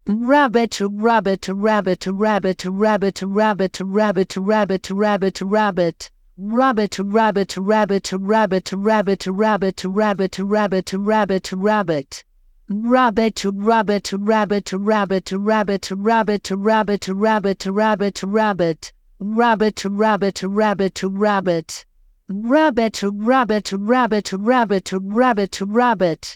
Rabbit, rabbit, rabbit, rabbit, rabbit, rabbit, rabbit, rabbit, rabbit, rabbit. Rabbit, rabbit, rabbit, rabbit, rabbit, rabbit, rabbit, rabbit, rabbit, rabbit. Rabbit, rabbit, rabbit, rabbit, rabbit, rabbit, rabbit, rabbit, rabbit, rabbit. Rabbit, rabbit, rabbit, rabbit. Rabbit, rabbit, rabbit, rabbit, rabbit, rabbit.